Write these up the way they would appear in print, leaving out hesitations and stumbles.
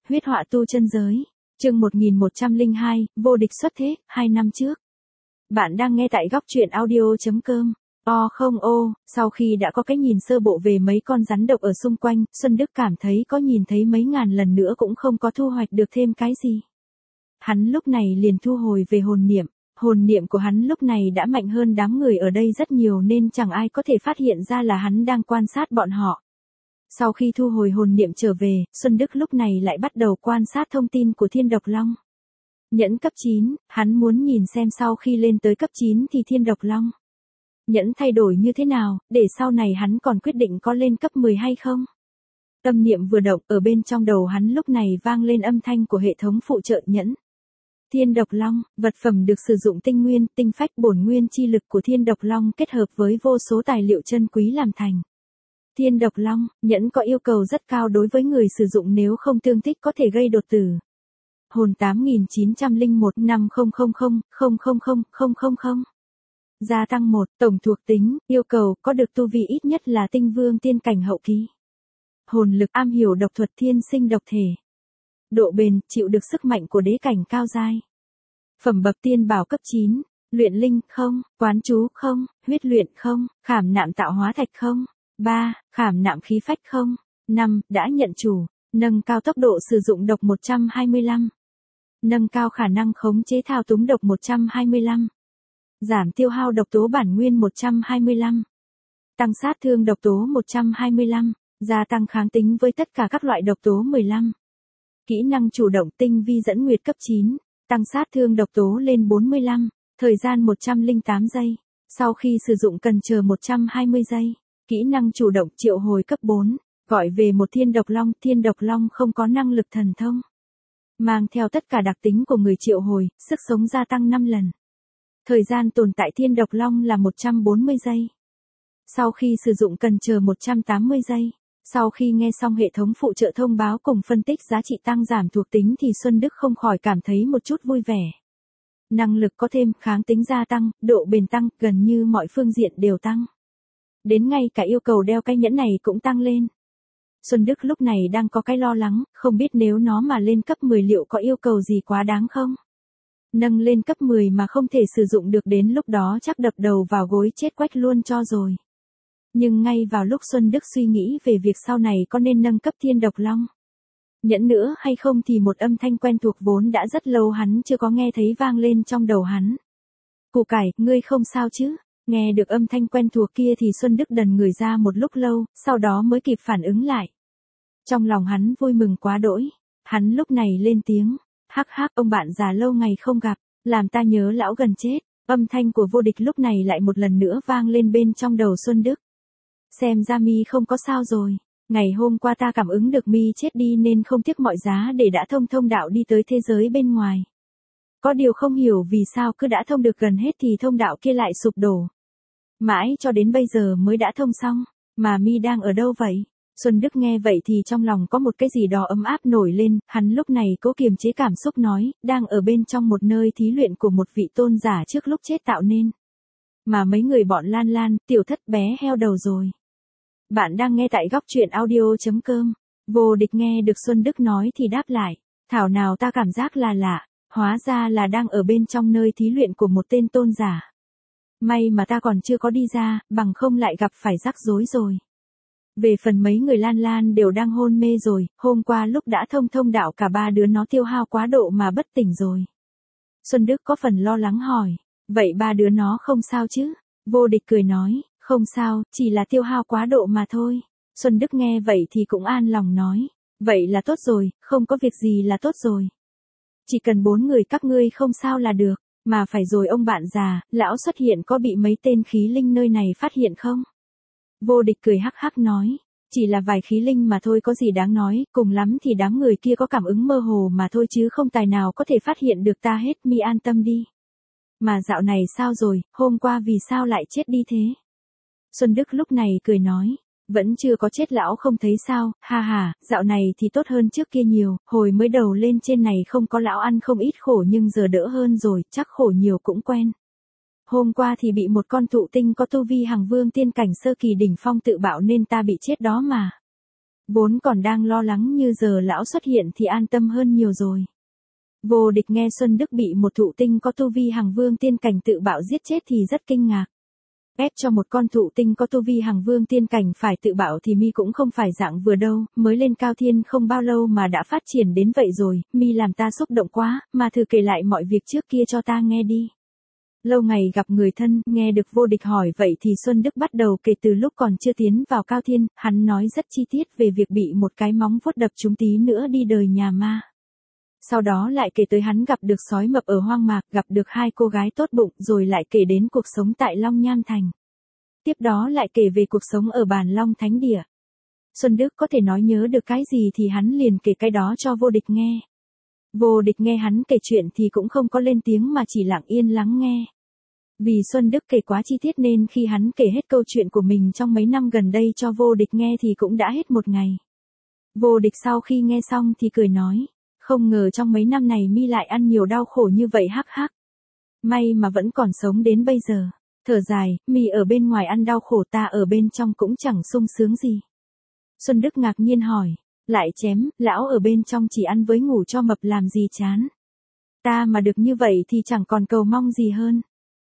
Huyết họa tu chân giới. Chương 1102, vô địch xuất thế, 2 năm trước. Bạn đang nghe tại góc truyện audio.com. Sau khi đã có cái nhìn sơ bộ về mấy con rắn độc ở xung quanh, Xuân Đức cảm thấy có nhìn thấy mấy ngàn lần nữa cũng không có thu hoạch được thêm cái gì. Hắn lúc này liền thu hồi về hồn niệm của hắn lúc này đã mạnh hơn đám người ở đây rất nhiều nên chẳng ai có thể phát hiện ra là hắn đang quan sát bọn họ. Sau khi thu hồi hồn niệm trở về, Xuân Đức lúc này lại bắt đầu quan sát thông tin của Thiên Độc Long. Nhẫn cấp 9, hắn muốn nhìn xem sau khi lên tới cấp 9 thì Thiên Độc Long nhẫn thay đổi như thế nào, để sau này hắn còn quyết định có lên cấp 10 hay không. Tâm niệm vừa động, ở bên trong đầu hắn lúc này vang lên âm thanh của hệ thống phụ trợ nhẫn. Thiên Độc Long, vật phẩm được sử dụng tinh nguyên, tinh phách bổn nguyên chi lực của Thiên Độc Long kết hợp với vô số tài liệu chân quý làm thành. Thiên Độc Long, nhẫn có yêu cầu rất cao đối với người sử dụng nếu không tương thích có thể gây đột tử. Hồn 8901-5000-000000. Gia tăng 1, tổng thuộc tính, yêu cầu có được tu vi ít nhất là tinh vương tiên cảnh hậu kỳ. Hồn lực am hiểu độc thuật thiên sinh độc thể. Độ bền, chịu được sức mạnh của đế cảnh cao giai. Phẩm bậc tiên bảo cấp 9, luyện linh không, quán chú không, huyết luyện không, khảm nạm tạo hóa thạch không. 3. Khảm nạm khí phách không. 5. Đã nhận chủ, nâng cao tốc độ sử dụng độc 125. Nâng cao khả năng khống chế thao túng độc 125. Giảm tiêu hao độc tố bản nguyên 125. Tăng sát thương độc tố 125. Gia tăng kháng tính với tất cả các loại độc tố 15. Kỹ năng chủ động tinh vi dẫn nguyệt cấp 9. Tăng sát thương độc tố lên 45. Thời gian 108 giây. Sau khi sử dụng cần chờ 120 giây. Kỹ năng chủ động triệu hồi cấp 4. Gọi về một Thiên Độc Long. Thiên Độc Long không có năng lực thần thông. Mang theo tất cả đặc tính của người triệu hồi, sức sống gia tăng 5 lần. Thời gian tồn tại Thiên Độc Long là 140 giây. Sau khi sử dụng cần chờ 180 giây. Sau khi nghe xong hệ thống phụ trợ thông báo cùng phân tích giá trị tăng giảm thuộc tính thì Xuân Đức không khỏi cảm thấy một chút vui vẻ. Năng lực có thêm, kháng tính gia tăng, độ bền tăng, gần như mọi phương diện đều tăng. Đến ngay cả yêu cầu đeo cái nhẫn này cũng tăng lên. Xuân Đức lúc này đang có cái lo lắng, không biết nếu nó mà lên cấp 10 liệu có yêu cầu gì quá đáng không? Nâng lên cấp 10 mà không thể sử dụng được đến lúc đó chắc đập đầu vào gối chết quách luôn cho rồi. Nhưng ngay vào lúc Xuân Đức suy nghĩ về việc sau này có nên nâng cấp Thiên Độc Long nhẫn nữa hay không thì một âm thanh quen thuộc vốn đã rất lâu hắn chưa có nghe thấy vang lên trong đầu hắn. Củ cải, ngươi không sao chứ? Nghe được âm thanh quen thuộc kia thì Xuân Đức đần người ra một lúc lâu, sau đó mới kịp phản ứng lại. Trong lòng hắn vui mừng quá đỗi, hắn lúc này lên tiếng, hắc hắc ông bạn già lâu ngày không gặp, làm ta nhớ lão gần chết. Âm thanh của vô địch lúc này lại một lần nữa vang lên bên trong đầu Xuân Đức. Xem ra mi không có sao rồi, ngày hôm qua ta cảm ứng được mi chết đi nên không tiếc mọi giá để đã thông đạo đi tới thế giới bên ngoài. Có điều không hiểu vì sao cứ đã thông được gần hết thì thông đạo kia lại sụp đổ. Mãi cho đến bây giờ mới đã thông xong, mà mi đang ở đâu vậy? Xuân Đức nghe vậy thì trong lòng có một cái gì đó ấm áp nổi lên, hắn lúc này cố kiềm chế cảm xúc nói, đang ở bên trong một nơi thí luyện của một vị tôn giả trước lúc chết tạo nên. Mà mấy người bọn Lan Lan, tiểu thất bé heo đầu rồi. Bạn đang nghe tại góc truyện audio.com. Vô địch nghe được Xuân Đức nói thì đáp lại, thảo nào ta cảm giác là lạ, hóa ra là đang ở bên trong nơi thí luyện của một tên tôn giả. May mà ta còn chưa có đi ra, bằng không lại gặp phải rắc rối rồi. Về phần mấy người Lan Lan đều đang hôn mê rồi, hôm qua lúc đã thông đạo cả ba đứa nó tiêu hao quá độ mà bất tỉnh rồi. Xuân Đức có phần lo lắng hỏi, vậy ba đứa nó không sao chứ? Vô địch cười nói, không sao, chỉ là tiêu hao quá độ mà thôi. Xuân Đức nghe vậy thì cũng an lòng nói, vậy là tốt rồi, không có việc gì là tốt rồi. Chỉ cần 4 người các ngươi không sao là được, mà phải rồi ông bạn già, lão xuất hiện có bị mấy tên khí linh nơi này phát hiện không? Vô địch cười hắc hắc nói, chỉ là vài khí linh mà thôi có gì đáng nói, cùng lắm thì đám người kia có cảm ứng mơ hồ mà thôi chứ không tài nào có thể phát hiện được ta hết, mi an tâm đi. Mà dạo này sao rồi, hôm qua vì sao lại chết đi thế? Xuân Đức lúc này cười nói, vẫn chưa có chết lão không thấy sao, ha ha, dạo này thì tốt hơn trước kia nhiều, hồi mới đầu lên trên này không có lão ăn không ít khổ nhưng giờ đỡ hơn rồi, chắc khổ nhiều cũng quen. Hôm qua thì bị một con thụ tinh có tu vi hằng vương tiên cảnh sơ kỳ đỉnh phong tự bạo nên ta bị chết đó mà. Vốn còn đang lo lắng như giờ lão xuất hiện thì an tâm hơn nhiều rồi. Vô Địch nghe Xuân Đức bị một thụ tinh có tu vi Hằng Vương tiên cảnh tự bạo giết chết thì rất kinh ngạc. Ép cho một con thụ tinh có tu vi Hằng Vương tiên cảnh phải tự bạo thì mi cũng không phải dạng vừa đâu, mới lên cao thiên không bao lâu mà đã phát triển đến vậy rồi, mi làm ta xúc động quá, mà thử kể lại mọi việc trước kia cho ta nghe đi. Lâu ngày gặp người thân, nghe được Vô Địch hỏi vậy thì Xuân Đức bắt đầu kể từ lúc còn chưa tiến vào cao thiên, hắn nói rất chi tiết về việc bị một cái móng vuốt đập trúng tí nữa đi đời nhà ma. Sau đó lại kể tới hắn gặp được sói mập ở hoang mạc, gặp được 2 cô gái tốt bụng, rồi lại kể đến cuộc sống tại Long Nham Thành. Tiếp đó lại kể về cuộc sống ở Bàn Long Thánh Địa. Xuân Đức có thể nói nhớ được cái gì thì hắn liền kể cái đó cho Vô Địch nghe. Vô Địch nghe hắn kể chuyện thì cũng không có lên tiếng mà chỉ lặng yên lắng nghe. Vì Xuân Đức kể quá chi tiết nên khi hắn kể hết câu chuyện của mình trong mấy năm gần đây cho Vô Địch nghe thì cũng đã hết một ngày. Vô Địch sau khi nghe xong thì cười nói, không ngờ trong mấy năm này mi lại ăn nhiều đau khổ như vậy hắc hắc. May mà vẫn còn sống đến bây giờ. Thở dài, mi ở bên ngoài ăn đau khổ, ta ở bên trong cũng chẳng sung sướng gì. Xuân Đức ngạc nhiên hỏi, lại chém, lão ở bên trong chỉ ăn với ngủ cho mập làm gì chán. Ta mà được như vậy thì chẳng còn cầu mong gì hơn.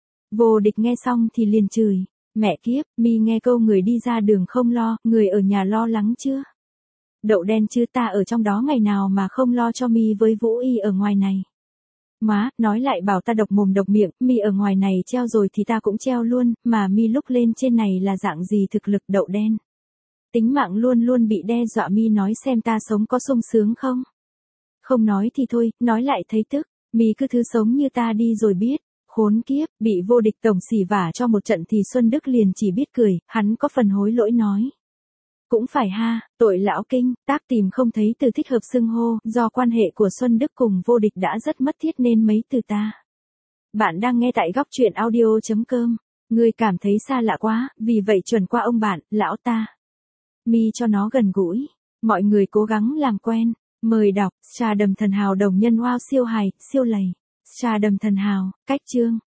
Vô Địch nghe xong thì liền chửi, mẹ kiếp, mi nghe câu người đi ra đường không lo, người ở nhà lo lắng chưa? Đậu đen chứ, ta ở trong đó ngày nào mà không lo cho mi với Vũ Y ở ngoài này. Má, nói lại bảo ta độc mồm độc miệng, mi ở ngoài này treo rồi thì ta cũng treo luôn, mà mi lúc lên trên này là dạng gì thực lực đậu đen. Tính mạng luôn luôn bị đe dọa, mi nói xem ta sống có sung sướng không? Không nói thì thôi, nói lại thấy tức, mi cứ thứ sống như ta đi rồi biết. Khốn kiếp, bị Vô Địch tổng xỉ vả cho một trận thì Xuân Đức liền chỉ biết cười, hắn có phần hối lỗi nói. Cũng phải ha, tội lão kinh, tác tìm không thấy từ thích hợp xưng hô, do quan hệ của Xuân Đức cùng Vô Địch đã rất mất thiết nên mấy từ ta. Bạn đang nghe tại góc truyện audio.com, người cảm thấy xa lạ quá, vì vậy chuẩn qua ông bạn, lão ta. Mi cho nó gần gũi, mọi người cố gắng làm quen, mời đọc, Trà Đầm Thần Hào đồng nhân wow siêu hài, siêu lầy. Trà Đầm Thần Hào, cách chương.